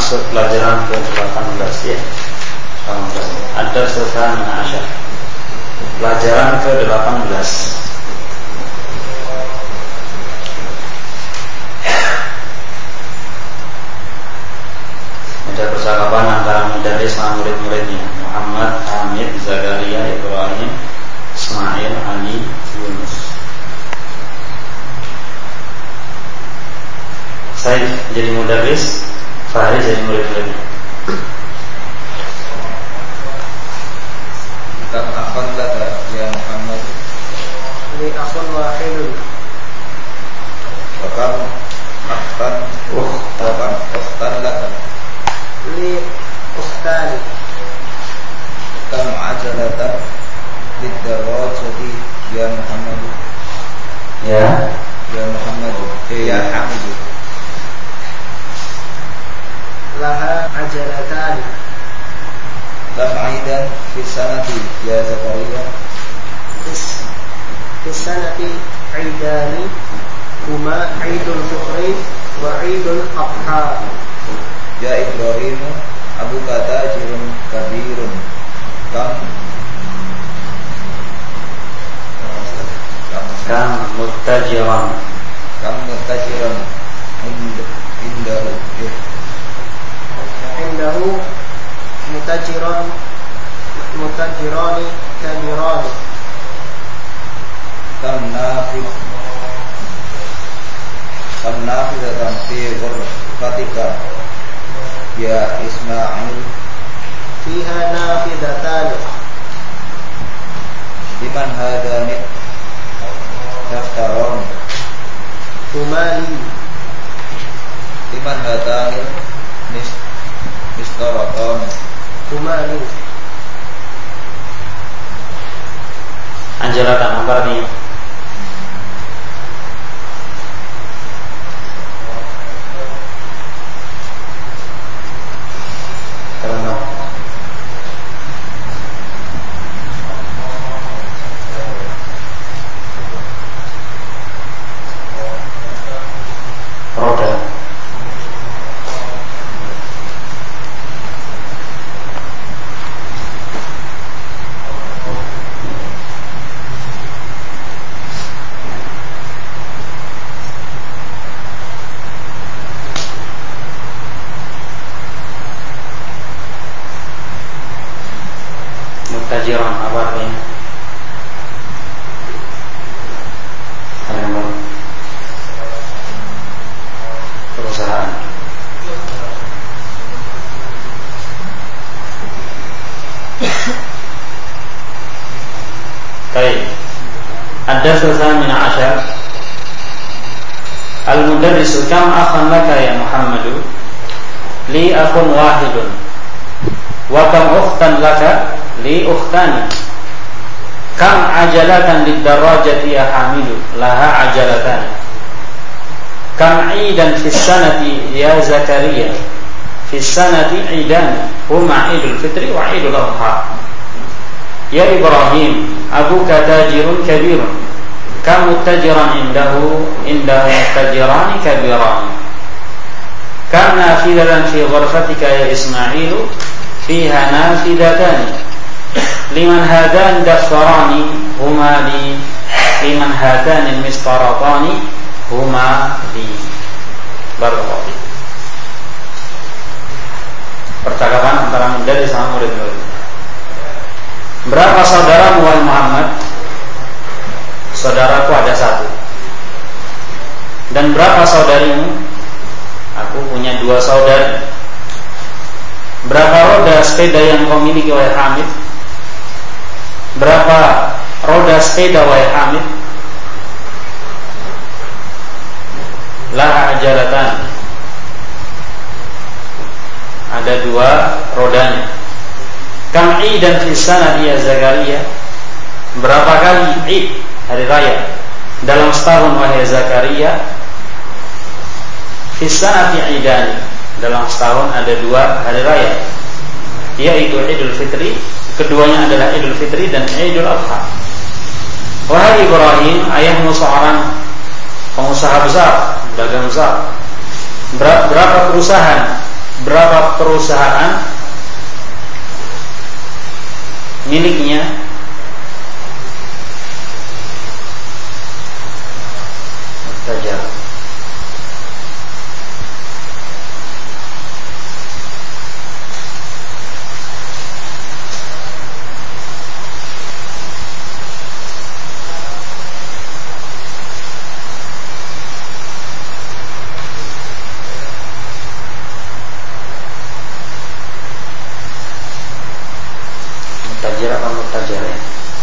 masuk pelajaran ke-18 ya. 18. Ada selesai Asyar. Pelajaran ke-18. Ada percakapan antara mudarris sama murid-muridnya, Muhammad, Hamid, Zakaria, Ibrahim, Ismail, Ali, Yunus. Saya jadi mudarris, Fahri jadi murid-muridnya. Kam akhun laka ya Muhammad? Li akhun wahidun. Wa kam akhtan ukhtan laka? Li ukhtani. Kam ajalatan lidarajati ya Muhammad? Ya Muhammad, ya Hamid. Laha ajalatani. Kam aidan fi sanati ya Zakaria? Fi sanati aidani huma Aidul Fitri wa Aidul Adha. Ya Ibrahim, Abu kata jirun kabirun. Kam muttajiran. Kam muttajiran Indahu mutajirani kabirani. Kam nafidatan fi ghurfatika ya Ismail? Fiha nafidatani. Liman hadani daftaron? Humali. Liman hadani mistaraton? Humali. Anjalatan apa artinya? Roda. Muttajiran apa artinya? Perusahaan. Baik. Ada selesai min asyar. Al-mudarrisu kam akhan laka ya Muhammadu? Li akhun wahidun. Wa kam ukhtan laka? Li ukhtani. Kam ajalatan lidarajati ya Hamidu? Laha ajalatan. Kam idan fis sanati ya Zakaria? Fis sanati idan huma Idul Fitri wa Idul Adha. Ya Ibrahim, abuka tajirun kabirun. Kam muttajiran indahu muttajirani kabirani. Kam nafidatan fi ghurfatika ya Ismailu? Fiha nafidatani. Liman hadan daftarani huma li. Liman hadan mistaratani huma li. Barakallahu. Percakapan antara mudarris sama murid-murid. Berapa saudaramu wahai Muhammad? Saudaraku ada satu. Dan berapa saudarimu? Aku punya 2 saudari. Berapa roda sepeda yang kau miliki wahai Hamid? Berapa roda sepeda wahai Hamid? Laha ajalatan. Ada 2 rodanya. Kam idan fi sanati ya Zakaria? Berapa kali Id, hari raya, dalam setahun wahai Zakaria? Fi sanati idani. Dalam setahun ada 2 hari raya, yaitu Idul Fitri, keduanya adalah Idul Fitri dan Idul Adha. Wahai Ibrahim, ayahmu seorang pengusaha besar, dagang besar. Berapa perusahaan berapa perusahaan miliknya Mutajir. Mutajir apa mutajir ya?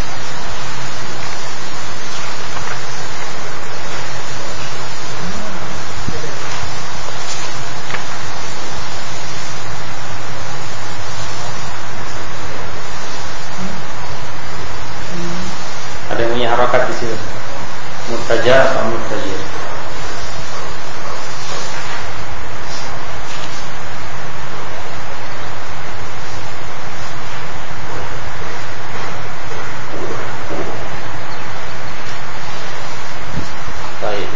Ada yang punya harokat di situ. Mutajir atau mutajir? Baik.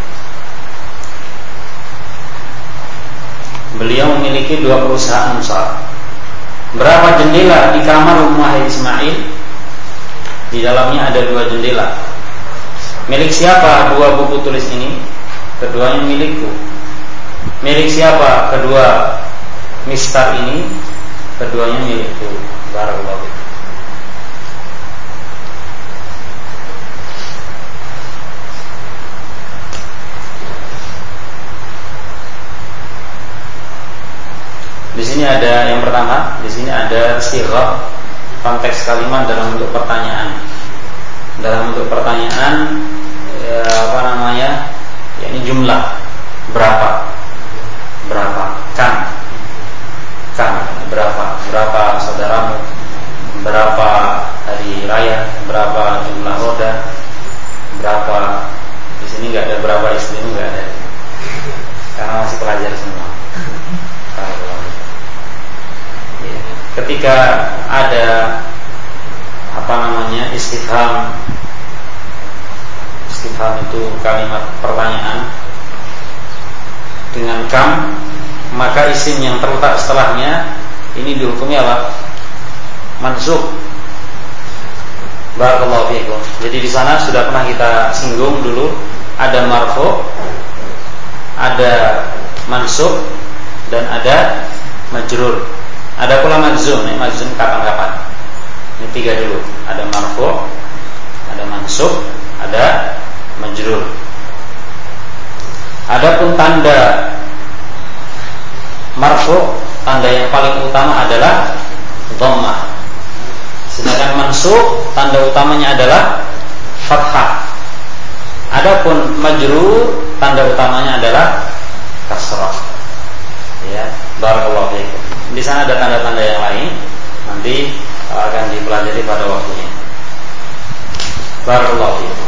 Beliau memiliki 2 perusahaan besar. Berapa jendela di kamar rumah Ismail? Di dalamnya ada 2 jendela. Milik siapa 2 buku tulis ini? Keduanya milikku. Milik siapa kedua mistar ini? Keduanya milikku. Barakallahu fiik. Di sini ada yang pertama, di sini ada sirah konteks kalimat dalam bentuk pertanyaan. Dalam bentuk pertanyaan ya, apa namanya? Ya, ini jumlah berapa? Berapa? Kam berapa saudaramu? Berapa hari raya? Berapa jumlah roda? Berapa? Di sini nggak ada berapa istrimu, nggak ada. Karena masih pelajar semua. Ketika ada apa namanya istifham itu kalimat pertanyaan dengan kam, maka isim yang terletak setelahnya ini dihukumi apa? Mansub. Barakallahu fiikum. Jadi di sana sudah pernah kita singgung dulu, ada marfu, ada mansub, dan ada majrur. Ada pula majzum. Majzum kapan-kapan. Ini 3 dulu. Ada marfu, ada mansub, ada majrur. Adapun tanda marfu, tanda yang paling utama adalah dhammah. Sedangkan mansub, tanda utamanya adalah fathah. Adapun majrur, tanda utamanya adalah kasrah. Ya, barakallahu fiikum. Di sana ada tanda-tanda yang lain, nanti akan dipelajari pada waktunya. Barakallahu fiikum.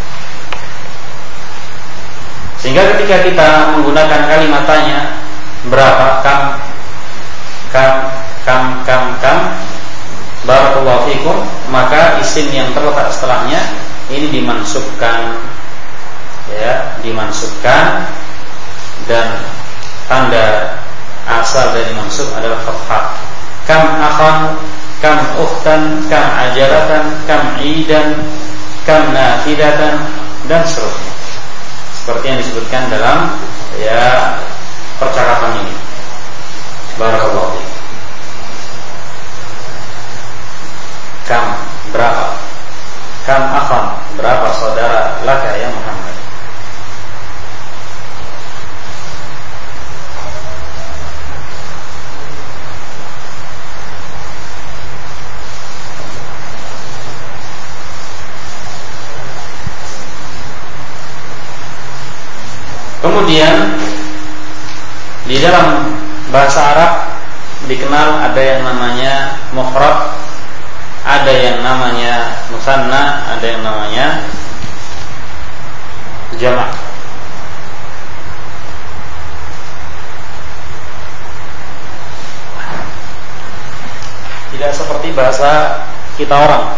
Sehingga ketika kita menggunakan kalimat tanya berapa, kam, barakallahu fiikum, maka isim yang terletak setelahnya ini dimansubkan, ya, dimansubkan, dan tanda asal dari mansub adalah fathah. Kam akhan, kam ukhtan, kam ajalatan, kam idan, kam nafidatan, dan seterusnya. Seperti yang disebutkan dalam ya percakapan ini. Barakallahu fiik. Kam berapa? Kam akhan, berapa saudara laka ya Muhammad? Kemudian di dalam bahasa Arab dikenal ada yang namanya mufrad, ada yang namanya musanna, ada yang namanya jamak. Tidak seperti bahasa kita orang.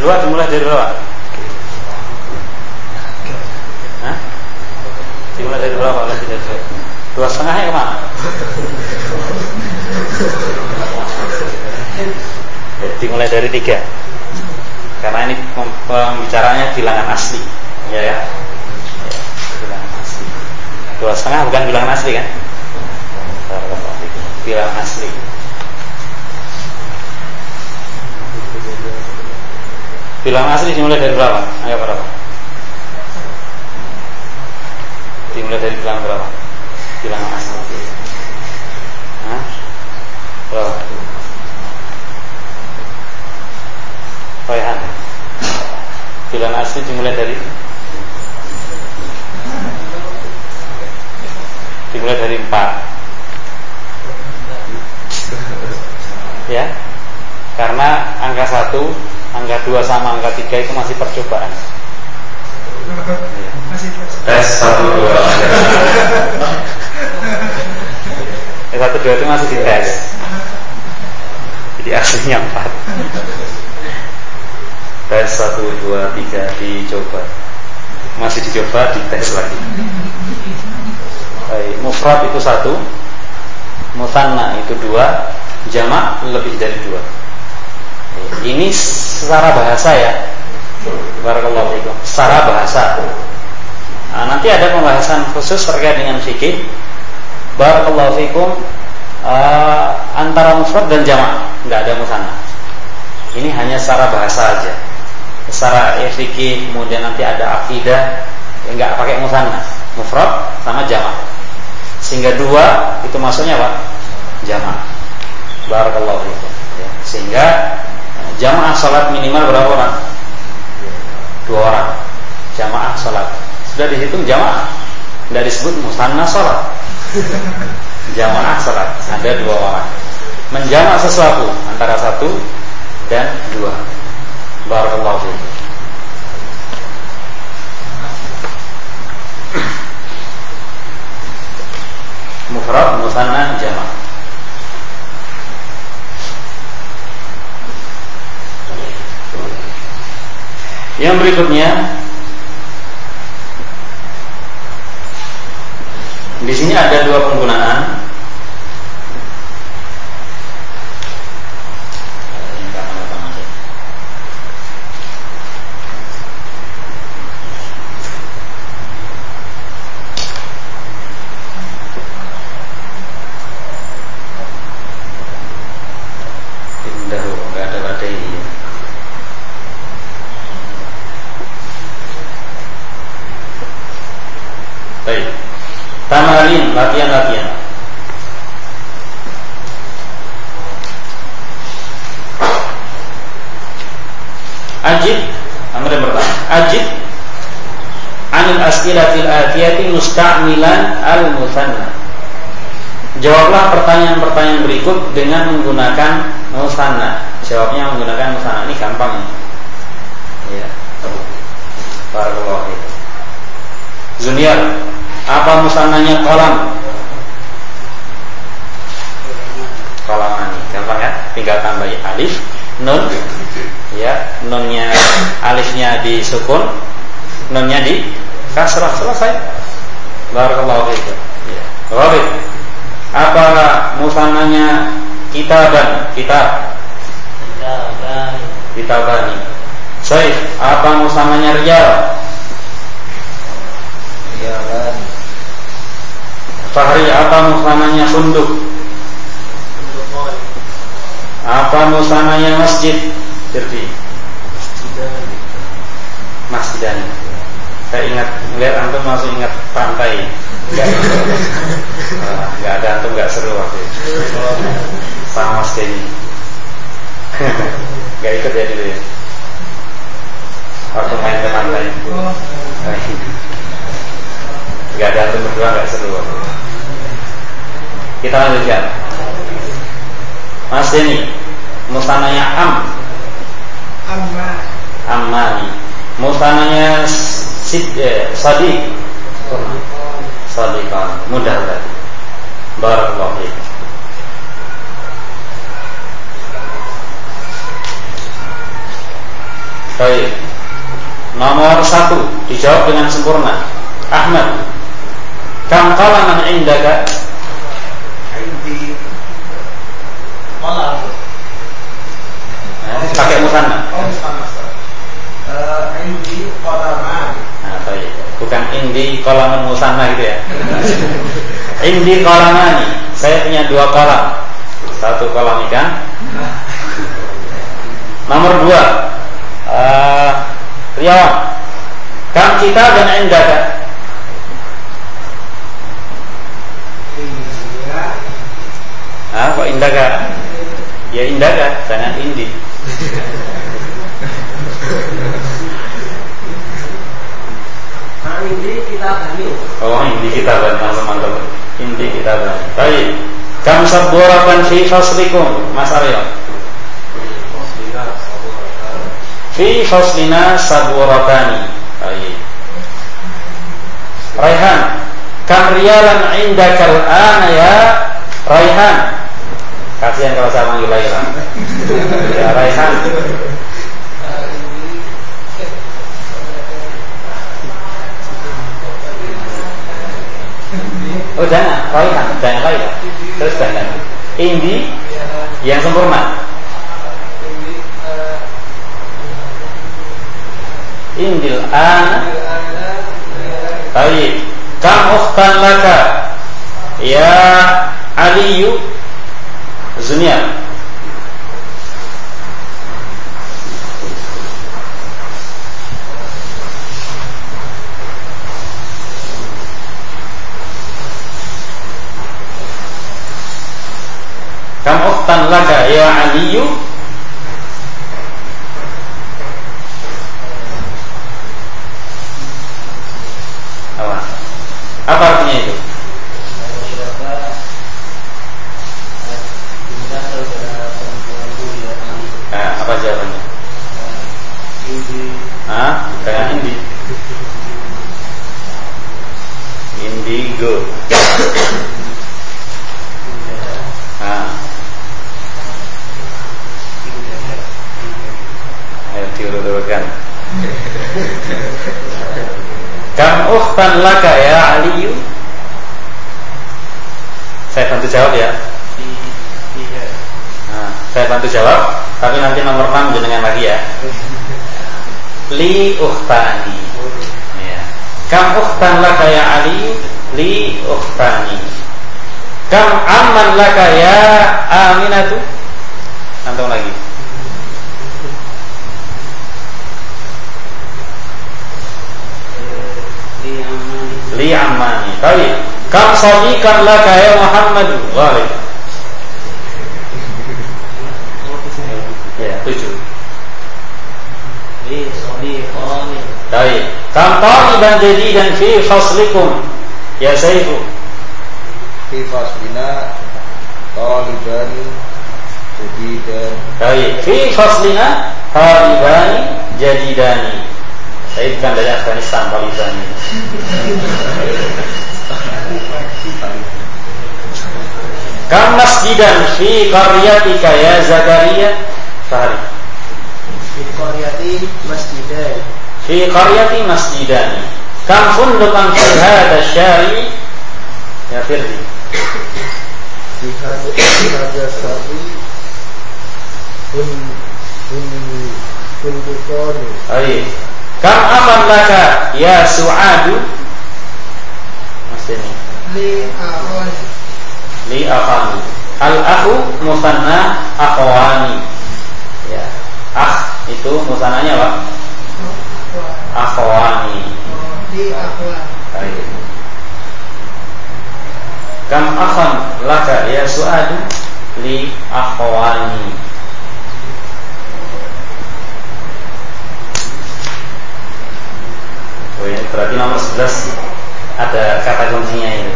2 dimulai dari berapa? Hah? Dimulai dari berapa? Lebih dari 2. 2,5-nya kemana? Dimulai dari 3. Karena ini pembicaranya bilangan asli, ya. Bilangan asli. 2,5 bukan bilangan asli kan? Bilangan asli. Bilangan asli dimulai dari berapa? Ayo berapa? Dimulai dari bilangan berapa? Bilangan asli. Hah? Berapa? Raihan. Bilangan asli dimulai dari 4. Ya. Karena angka 1, angka 2 sama angka 3 itu masih percobaan. Tes 1, 2. 1, 2 itu masih dites. Jadi aslinya 4. Tes 1, 2, 3 dicoba. Masih dicoba, dites lagi. Mufrad itu 1, musanna itu 2, jamak lebih dari 2. Ini secara bahasa ya. Barakallahu fikum. Secara bahasa. Nanti ada pembahasan khusus terkait dengan fikih. Barakallahu fikum, antara mufrad dan jamak enggak ada musanna. Ini hanya secara bahasa aja. Secara fikih, kemudian nanti ada akidah, enggak pakai musanna. Mufrad sama jamak. Sehingga 2 itu maksudnya apa? Jamak. Barakallahu fikum. Ya. Sehingga jamaah salat minimal berapa orang? 2 orang. Jamaah salat. Sudah dihitung jamaah. Tidak disebut musanna salat. Jamaah salat. Ada 2 orang. Menjamak sesuatu antara 1 dan 2. Barakallahu fikum. Mufrad, musanna, jamak. Yang berikutnya, di sini ada 2 penggunaan. Tamalin, latihan-latihan. Ajib, amr yang pertama. Ajib anil as'ilatil atiyati musta'milan al-musanna. Jawablah pertanyaan-pertanyaan berikut dengan menggunakan musanna. Jawabnya menggunakan musanna. Ini gampang ya. Barakallahu fiik. Zuniar, apa musannanya kolam? Kolamani, gampang ya? Tinggal tambahin alif, nun, ya, nunnya, alifnya disukun, nunnya di kasrah, selesai. Barakallahu fiik. Ya. Rabit, apa musannanya kitaban? Kitabani. Saif, apa musannanya riyal? Fahri, apa musananya funduk? Apa musananya masjid? Jadi masjidan. Saya ingat melihat antum masih ingat pantai. Enggak ada antum, enggak seru waktu itu. Sama Mas Denny. Enggak ikut ya dulu ya. Waktu main ke pantai. Enggak ada antum berdua, enggak seru waktu itu. Kita lanjutkan. Mas Denny, musananya Ammani. Musananya Sadiq. Sadiqan. Mudah tadi. Barakallahu fiik. Baik. Nomor 1 dijawab dengan sempurna. Ahmad. Kam qalaman indaka? Indi qalam. Pakai musanna. Oh, musanna. Indi qalaman. Nah, baik. Bukan indi qalaman musanna gitu ya. Indi qalamani. Saya punya 2 kolam. 1 kolam ikan. Nomor 2. Riyawan. Kam kita dan indaka? Kok indaka? Ya indaka, jangan indi. Indi kita bani. Oh, indi kita bani, mantap. Indi kita bani. Baik. Kam saburakan fi faslikum, Mas Aryo. Fi faslina saburatani. Baik. Raihan. Kam riyalan indakal ana ya Raihan. Kasihan kalau saya manggil Raihan. Ya Raihan. Oh jangan, Raihan, jangan Raihan. Terus jangan. Indi yang sempurna. Indil ana. Baik. Kam ukhtan laka ya Aliyu Zunia. Kam ukhtan laka ya Aliyu. Apa artinya itu? Apa jawabannya? Dengan indi. Indigo. Ayo diurut-urutkan. Kam ukhtan laka ya Aliyu. Saya bantu jawab ya. Saya bantu jawab, tapi nanti nomor 6 jenengan lagi ya. Li ukhtani. Ya. Kam ukhtan laka ya Ali? Li ukhtani. Kam amman laka ya Aminatu? Antum lagi. Li ammani. Baik. Kam sadiqan laka ya Muhammad? Walid. Ya, 7. Baik. Kam taliban jadidan fi faslikum ya Saifu? Fi faslina talibani jadidan. Baik. Fi faslina talibani jadidani. Saya bukan dari Afghanistan, talibani. Kam masjidan fi qaryatika ya Zakaria? Fahri. Fi qaryati masjidan. Fi qaryati masjidan. Kam fundukan fi hadha syari? Ya Firdi. Fi hadha syari fundukani. Baik. Kam aman laka ya Su'adu? Mas ini. Li akhani. Al-akhu musanna akhwani. Ya. Akh itu musannanya apa? Akhwani. Li akhwani. Baik. Kam akhan laka ya Su'adu? Li akhwani. Oh ini berarti nomor 11 ada kata kuncinya ini.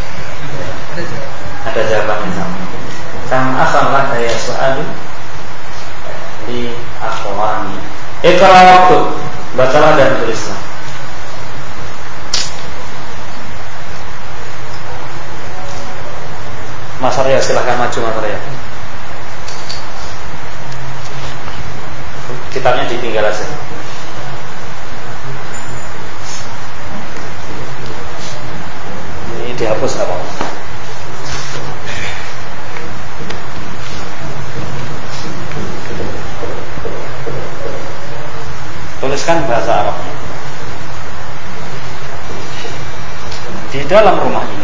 Ada jawabannya sama. Kam akhan laka ya Su'adu? Li akhwani. Iqra waktu. Bacalah dan tulislah. Mas Arya silahkan maju Mas Arya. Kitabnya ditinggal aja. meneruskan bahasa Arabnya. Di dalam rumah ini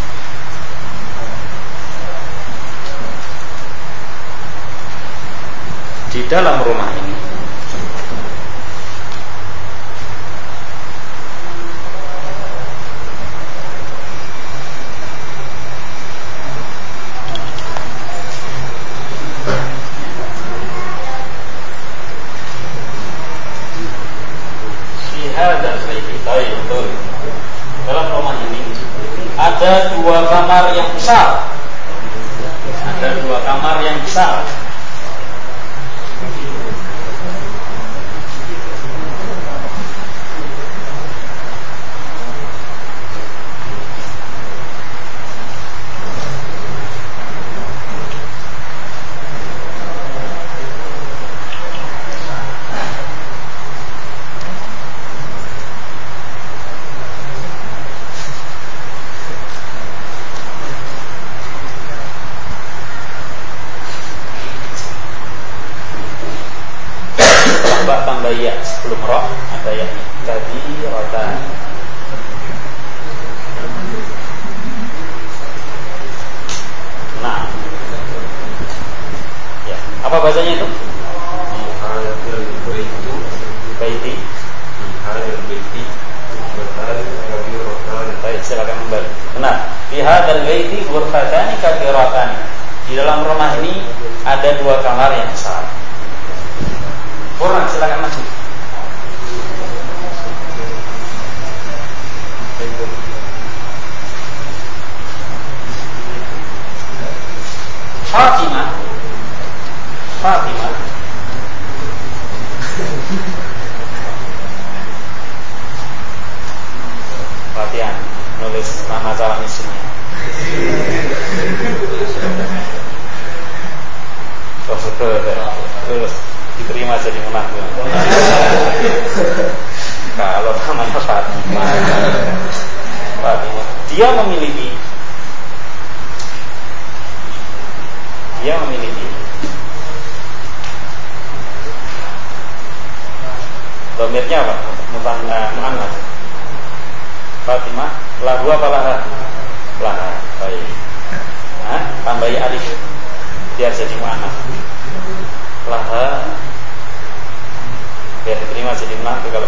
dalam rumah ini ada dua kamar yang besar. Tambah ya sebelum roh ada ya tadi rotan. Nah, ya apa bahasanya itu? Baiti. Baik, silakan kembali. Benar. Fi hadzal baiti ghurfatani kabiratan. Di dalam rumah ini ada dua kamar yang besar. Orang silakan maju. Fatimah. Latihan nulis nama calon istrinya. Oh betul. Terus diterima jadi menantu. Kalau namanya Fatimah, dia memiliki domirnya apa? Mu'annas. Fatimah lahu apa laha? Laha. Baik. Tambahi alif biar jadi mu'annas. Laha biar diterima jadi menantu kalau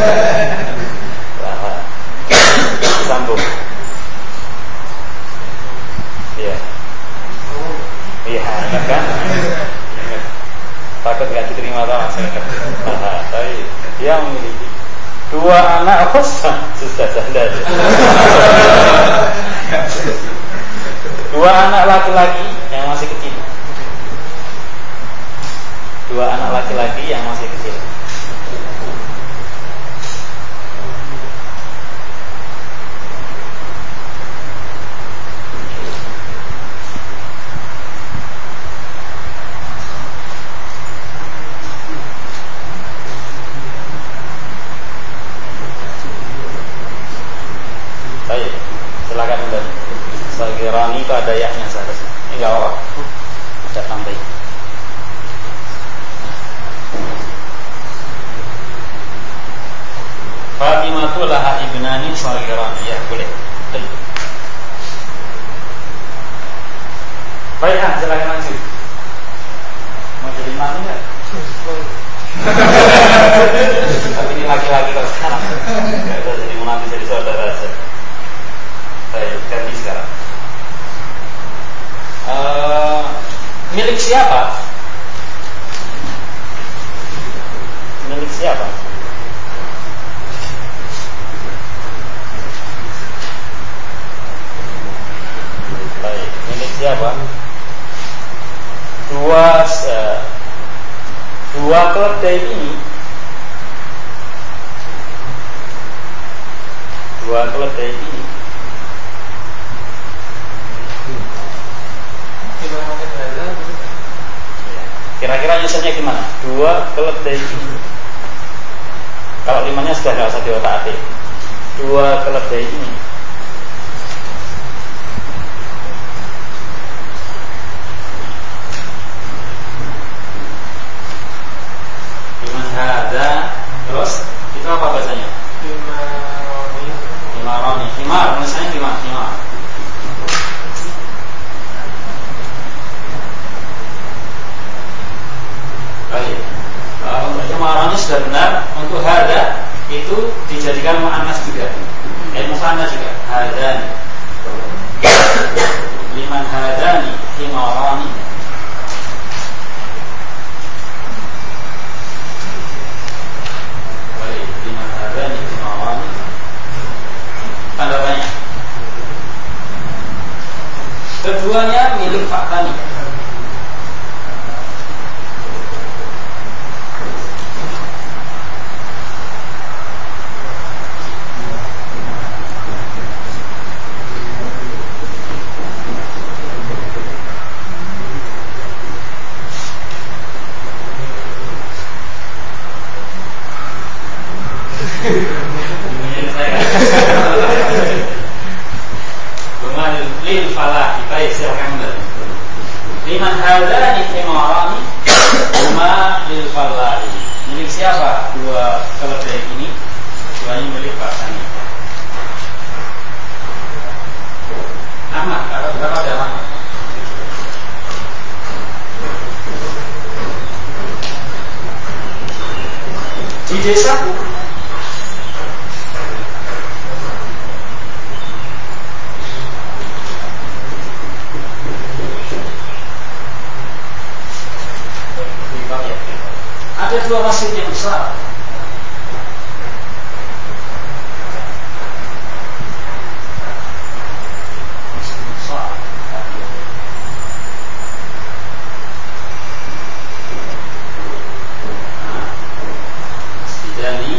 laha. Sambung. Iya. Iya, ingat kan? Takut nggak diterima atau langsung ingat. Tapi dia memiliki dua anak susah sadar. Dua anak laki-laki yang masih kecil. Baik, silakan kembali. Sebagai rani itu ada yaknya seharusnya. Ini enggak apa-apa. Ada tambahin. Fatimah tu laha ibnani saghirani. Ya, boleh. Betul. Baik, silakan lanjut. Mau jadi mati enggak? Tapi ini laki-laki kalau sekarang enggak bisa jadi menantu jadi saudara saja. Baik, ganti sekarang. Milik siapa? Milik siapa? Baik, milik siapa? Dua keledai ini. Kira-kira nyusunnya gimana? Dua keledai ini. Kalau limanya sudah nggak usah diotak-atik. Dua keledai ini. Liman hadza terus sudah benar. Untuk hada itu dijadikan muannas juga, musannas juga. Hadani, liman hadani himarani. Liman hadani himarani. Tanda tanya. Keduanya milik Pak Tani. Lil falah, baik silakan kembali. Liman hadani himarani huma lil falahi. Milik siapa dua keledai ini? Duanya milik Pak Tani. Ahmad, berapa ada Ahmad? Di desaku ada dua masjid yang besar. Masjid besar. Masjidani.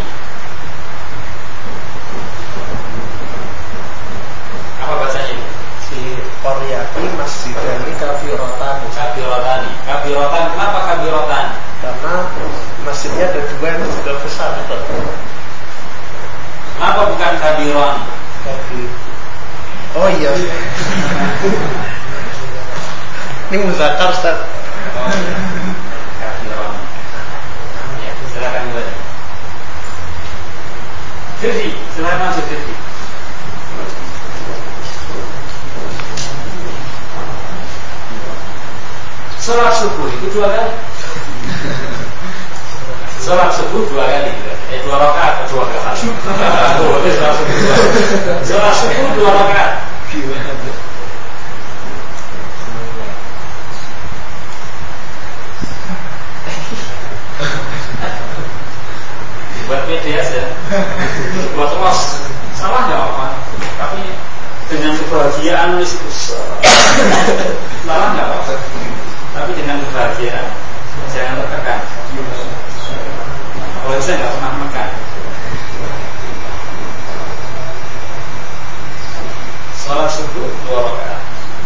Apa bacanya itu? Fi qaryati masjidani kabiratan. Kabiratan. Kenapa kabiratan? Karena masjidnya ada dua yang sudah besar. Kenapa bukan kabiron? Oh iya. Ini muzakkar Ustaz. Oh, kabiron. Ya, silakan mulai. Firdi, silakan masuk Firdi. Sholat subuh itu 2 kali. Sholat subuh 2 kali. 2 rakaat atau 2 rakaat. Sholat subuh 2 rakaat. Buat PDS ya. Buat los. Salah nggak apa? Tapi dengan kebahagiaan salah nggak apa? Tapi dengan kebahagiaan, jangan tertekan. Kalau saya nggak pernah makan. Salat subuh 2 rakaat.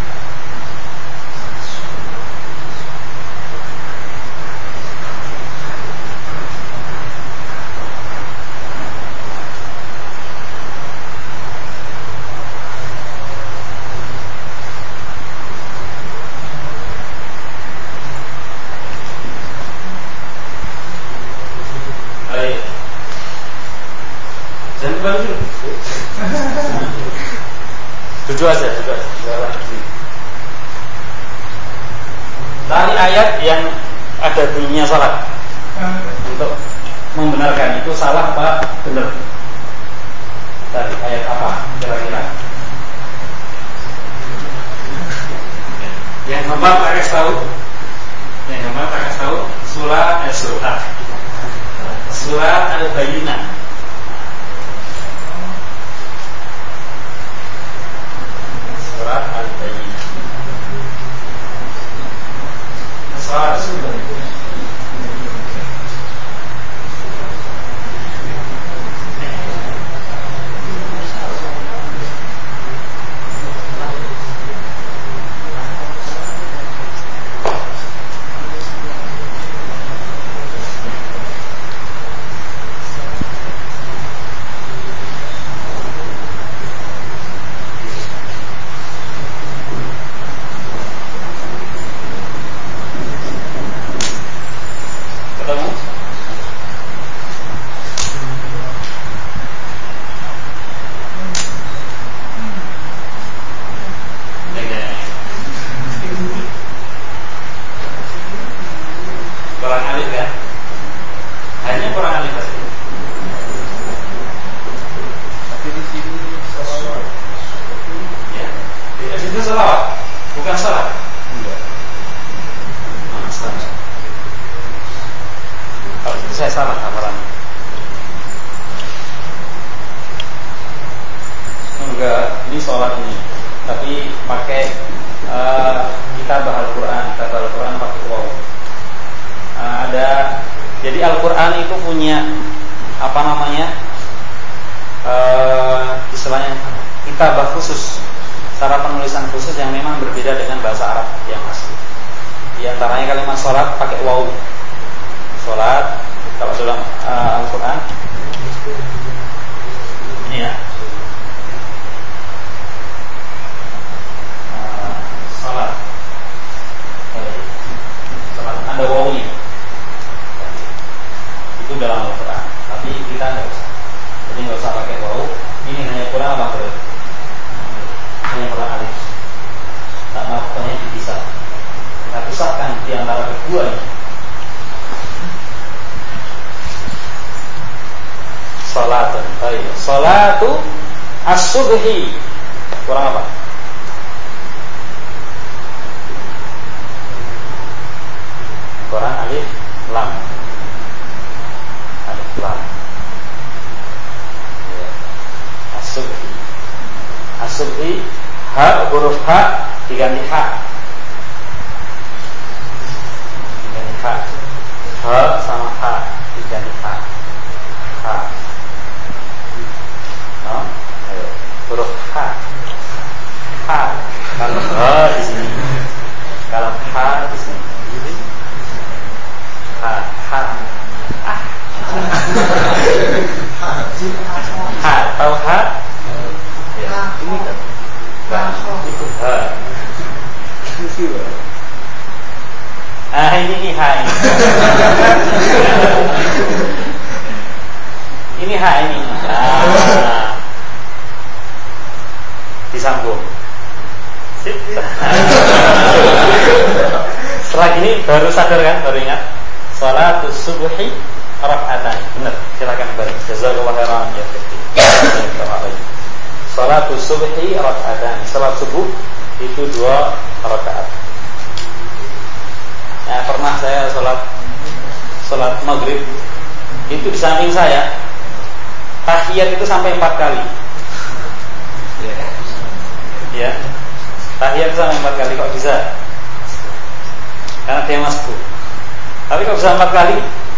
Jangan kembali dulu. Duduk aja. Tadi ayat yang ada bunyinya salat untuk membenarkan itu salah apa benar? Tadi ayat apa kira-kira? Yang hamba tak kasih tahu, surat Al-Bayyinah. Surat Al-Bayyinah. Surat kurang alif hasilnya. Tapi di sini salawat. Ya. Di situ salawat, bukan salat. Enggak. Salah. Kalau itu saya salah hafalannya. Enggak, ini sholat ini. Tapi pakai kitabah Al-Quran. Kitabah Al-Quran pakai waw. Ada. Jadi Al-Quran itu punya apa namanya? Istilahnya kitabah khusus, cara penulisan khusus yang memang berbeda dengan bahasa Arab yang asli. Di antaranya kalimat sholat pakai waw. Sholat kalau dalam Al-Quran ini ya. Sholat ada wawunya. Itu dalam Al-Quran. Tapi kita nggak usah. Jadi nggak usah pakai wawu. Ini hanya Quran apa bro? Hanya Quran alif. Tak maksudnya dipisah. Kita pisahkan di antara keduanya. Salatun. Baik. Salatu as-subhi. Kurang apa? Quran alif lam. Alif lam. Ya. As-subhi. As-subhi ha, huruf ha diganti ha. Diganti ha. Ha sama ha diganti ha. Ha. No? Ayo. Huruf ha. Ha. Kalau ha di sini. Kalau ha di sini. Ha, ha, ha, tahu ha? Ya, ini kan, itu ha. Ini ha ini. Ini ha ini. Disambung. Setelah ini baru sadar kan, baru ingat. Salatus subuhi raka'atan. Benar, silakan balik. Jazakallahu khairan ya Fikri. Salatus subuhi raka'atan. Salat subuh itu 2 rakaat. Ya, pernah saya salat maghrib itu di samping saya tahiyat itu sampai 4 kali. Ya. Tahiyat sampai 4 kali kok bisa? Karena dia masbuk. Tapi kalau bisa 4 kali,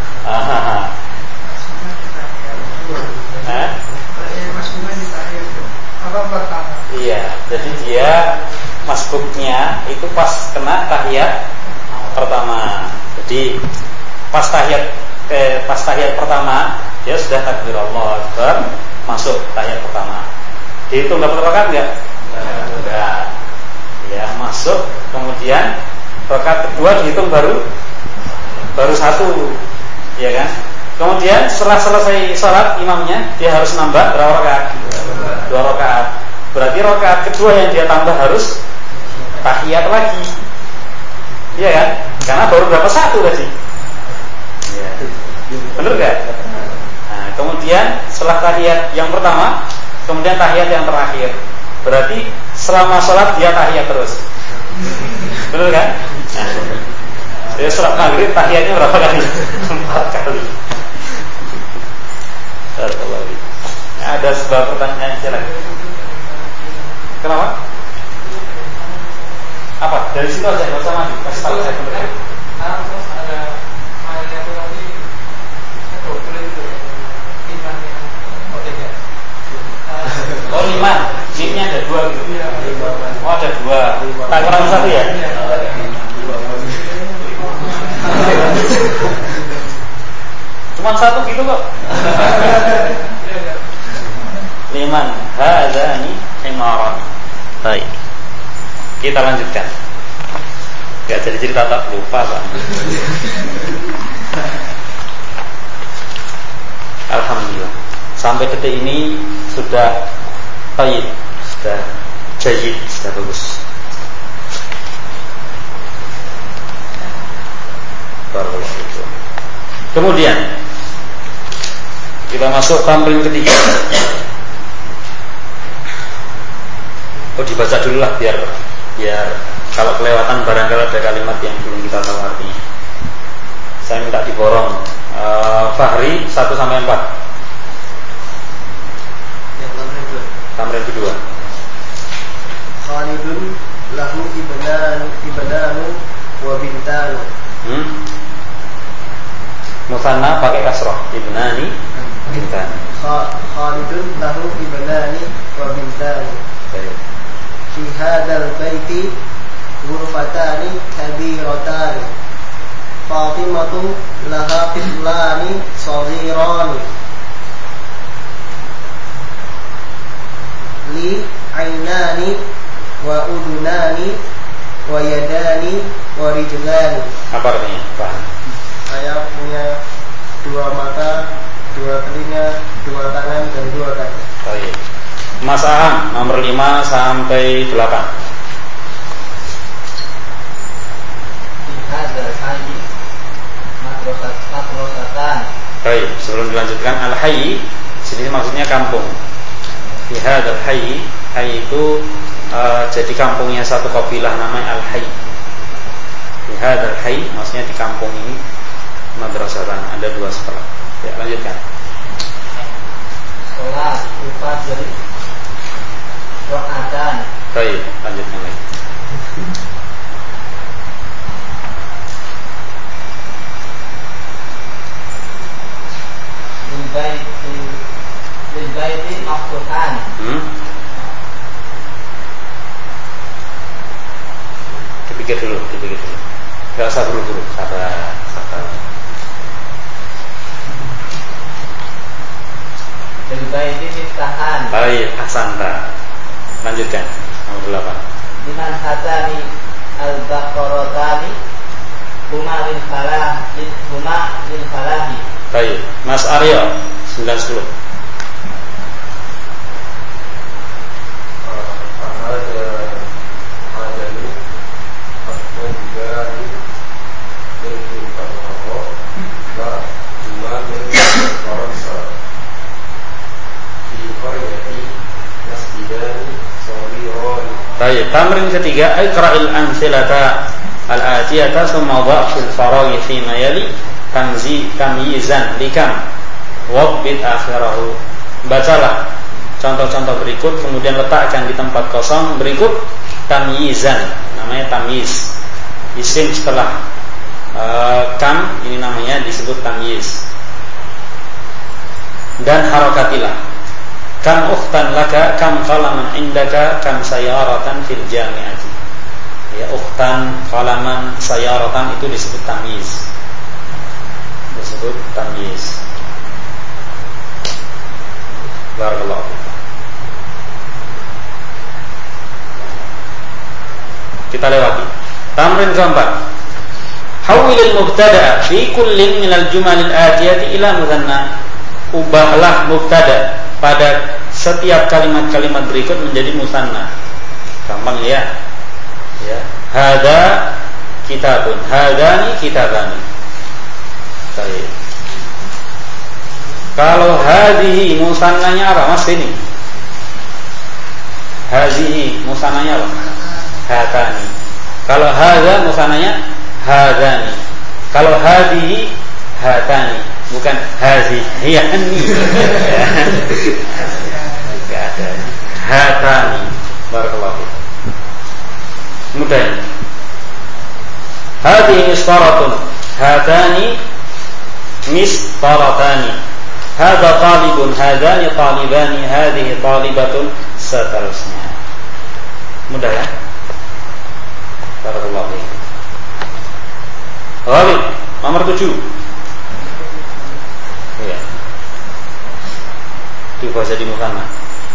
iya, jadi dia masbuknya itu pas kena tahiyat pertama. Jadi pas tahiyat pertama dia sudah takbir Allahu Akbar, masuk tahiyat pertama. Dihitung dapat rakaat enggak? Enggak. Ya, masuk, kemudian rakaat kedua dihitung baru 1, ya kan? Kemudian setelah selesai sholat imamnya dia harus nambah berapa rakaat? 2 rakaat. Berarti rakaat kedua yang dia tambah harus tahiyat lagi, iya kan? Karena baru berapa 1 tadi? Ya. Benar nggak? Nah, kemudian setelah tahiyat yang pertama, kemudian tahiyat yang terakhir. Berarti selama sholat dia tahiyat terus. Benar kan? Nah, dia sholat maghrib tahiyatnya berapa kali? 4 kali. Ada sebuah pertanyaan silakan. Kenapa? Apa? Dari situ aja, nggak usah maju. Kasih tahu saya dulu. Terus ada mainnya itu tadi double itu iman yang ketiga. Oh, liman. Mimnya ada 2 gitu. Oh, ada 2. Tak kurang 1 ya? Cuma 1 gitu kok. Liman hadzani himaran. Baik. Kita lanjutkan. Gak jadi cerita tak lupa Pak. Alhamdulillah. Sampai detik ini sudah baik, sudah jayid, sudah bagus. Kemudian Kita masuk tamrin ketiga. Oh, dibaca dulu lah biar kalau kelewatan barangkali ada kalimat yang belum kita tahu artinya. Saya minta diborong Fahri 1 sampai 4. Yang Tamrin kedua. Khalidun lahu ibnanu wa bintanu. Musanna pakai kasrah, ibnani, bintani. Khalidun lahu ibnani wa bintani. Baik. Fi hadzal baiti ghurfatani kabiratani. Fatimatu laha tiflani saghirani. Li ainani wa udunani wa yadani wa rijlani. Apa artinya? Paham? Saya punya 2 mata, 2 telinga, 2 tangan dan 2 kaki. Baik. Mas Aham nomor 5 sampai 8. Hadzal hayy madrasatan. Baik, sebelum dilanjutkan al-hayy sini maksudnya kampung. Fi hadzal hayy itu jadi kampungnya satu kabilah namanya al-hayy. Fi hadzal hayy maksudnya di kampung ini madrasatan, ada 2 sekolah. Ya, lanjutkan. Sholat fajr rakaatan. Baik, lanjutkan lagi. Lil baiti maftuhan. Dipikir dulu. Enggak usah buru-buru, sabar. Lil baiti miftahan. Baik, ahsanta. Lanjutkan. Nomor 8. Liman hatani al-baqaratani huma lil falahi. Baik, Mas Aryo 9-10. Baik, tamrin ketiga, iqra'il amthilata al-atiyata thumma dha' fil faraghi fi ma yali tamyizan likam wabbit akhirahu. Bacalah contoh-contoh berikut, kemudian letakkan di tempat kosong berikut tamyizan, namanya tamyiz. Isim setelah kam ini namanya disebut tamyiz. Dan harakatilah. Kam ukhtan laka, kam qalaman indaka, kam sayaratan fil jami'ati. Ya, ukhtan, qalaman, sayaratan itu disebut tamyiz. Disebut tamyiz. Barakallahu fiik. Kita lewati. Tamrin keempat. Hawwilil mubtada fi kullin minal jumalil atiyati ila mudhanna. Ubahlah mubtada pada setiap kalimat-kalimat berikut menjadi musanna. Gampang ya? Ya. Hada kitabun, hadani kitabani. Baik. Kalau hadhihi musannanya apa? Mas ini. Hadhihi musannanya apa? Hatani. Kalau hadza musannanya hadani. Kalau hadhihi hatani, bukan hadhihi yani. Enggak ada. Hatani. Barakallahu fiik. Mudah ini. Hadhihi mistaratun, hatani mistaratani. Hadza talibun, hadani talibani, hadhihi talibatun, seterusnya. Mudah ya? Barakallahu fiik. Baik, nomor 7. Iya. Dibaca di musanna.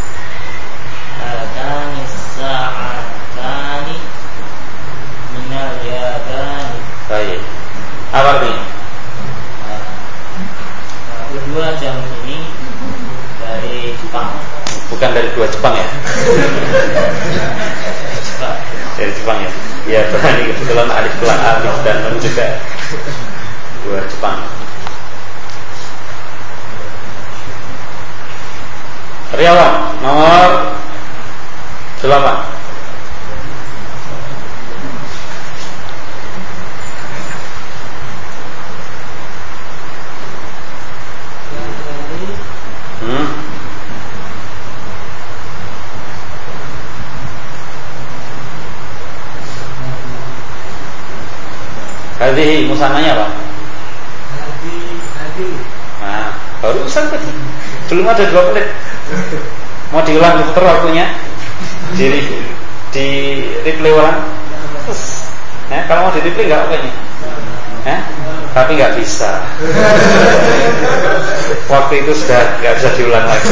Hadani sa'atani minal yabani. Baik. Apa artinya? Kedua jam ini dari Jepang. Bukan dari 2 Jepang ya? Dari Jepang ya? Ya, ini kebetulan alif dan nun juga 2 Jepang. Sariawan nomor 8. Hadhihi musananya apa? Hadi. Nah, barusan tadi. Belum ada 2 menit. Mau diulang putar waktunya? Di replay ulang? Ya, kalau mau di replay enggak apa ini? Tapi enggak bisa. Waktu itu sudah enggak bisa diulang lagi.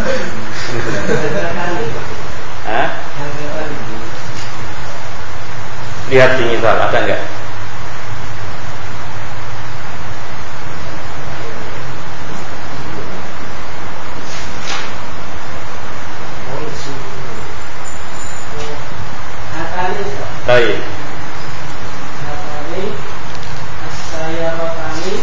Lihat di misal ada enggak? Baik. Hatani as-sayaratani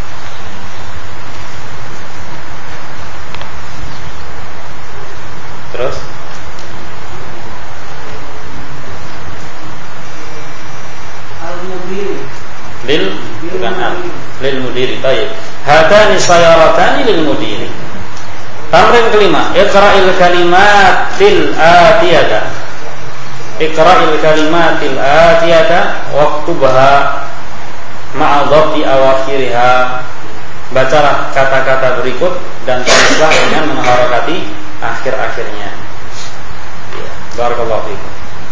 Terus al-mudiri bukan lil mudiri. Baik. Hatani sayaratani lil mudiri. Tamrin kelima, iqra'il kalimatil atiyata. Iqra'il kalimatil atiyata waktubha ma'a dhabti awakhiriha. Bacalah kata-kata berikut dan tulislah dengan mengharokati akhir-akhirnya. Barakallahu fiikum.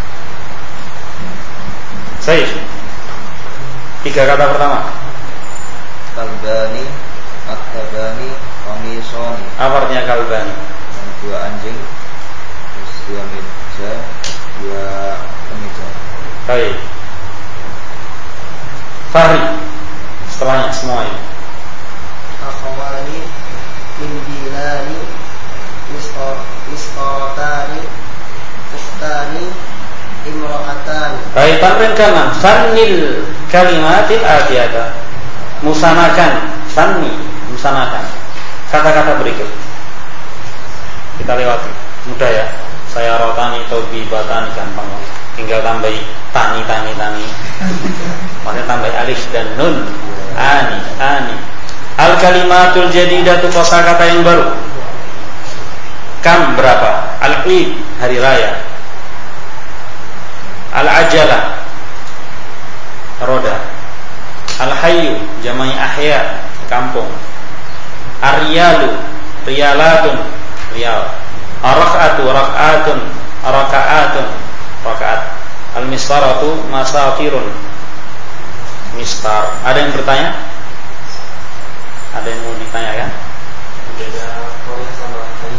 Baik. 3 kata pertama. Kalbani, aktabani, komisoni. Apa artinya kalbani? 2 anjing, terus 2 meja, 2 kemeja. Baik. Fahri. Setelahnya semua ini. akhawani mindilani misqatani ukhtani imra'atani. Baik, tamrin ke-6. Fannil kalimatil atiyata. Musanakan, fanni, musanakan kata-kata berikut. Kita lewati. Mudah ya. Saya rotani, tobi, batani, gampang. Tinggal tambah tani. Maksudnya tambah alif dan nun. Ani. Al kalimatul jadidatu, kosakata yang baru. Kam berapa? Al-Eid, hari raya. Al-ajalah, roda. Al-hayyu, jamai ahya, kampung. Ar-riyalu, riyalatun, riyal. Ar-rak'atu, rak'atun, raka'atun, rakaat. Al-mistaratu, masafirun, mistar. Ada yang bertanya? Ada yang mau ditanyakan? Beda Korea sama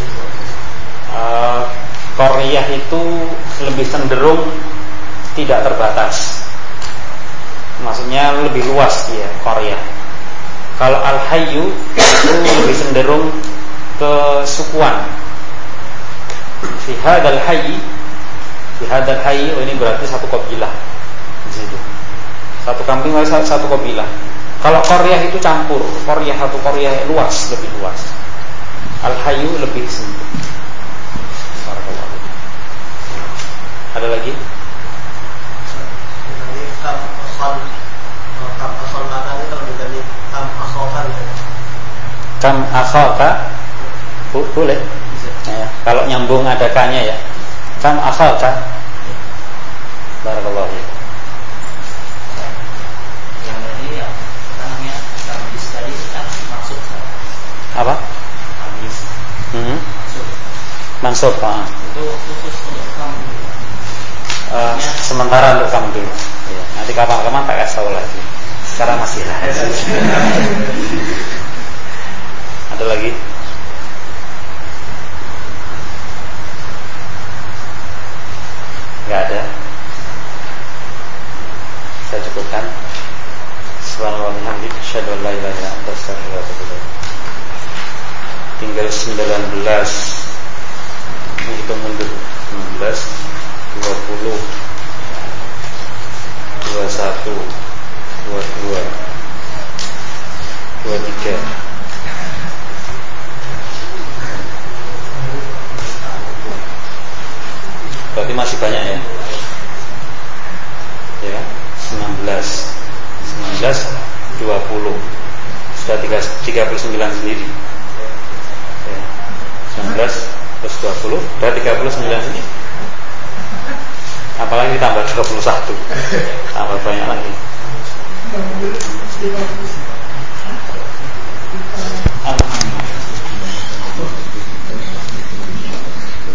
Korea itu lebih cenderung tidak terbatas. Maksudnya lebih luas dia Korea. Kalau al-hayyu itu lebih cenderung ke sukuan. Fi hadzal hayy, ini berarti satu kabilah di situ. Satu kampung satu kabilah. Kalau Korea itu campur, Korea satu Korea luas, lebih luas. Al-hayyu lebih sempit. Ada lagi? Ini kam asal kata ini kalau diganti kam akhokan. Kam akhaka boleh. Ya, kalau nyambung ada kanya ya. Kam akhaka. Barakallahu fiik. Yang tadi ya, namanya tamis tadi kan maksud Apa? tamis. Mansub. Itu khusus untuk kamu. Sementara untuk kamu dulu. Ya, nanti kapan-kapan tak kasih tahu lagi. Sekarang masih rahasia. Ada lagi? Enggak ada. Saya cukupkan. Subhanallah wa bihamdihi, asyhadu an la ilaha illa anta, astaghfiruka wa atubu ilaik. Tinggal 19. Ini kita mundur 19, 20, 21, 22, 23. 39 ini. Apalagi tambah 21. Tambah banyak lagi.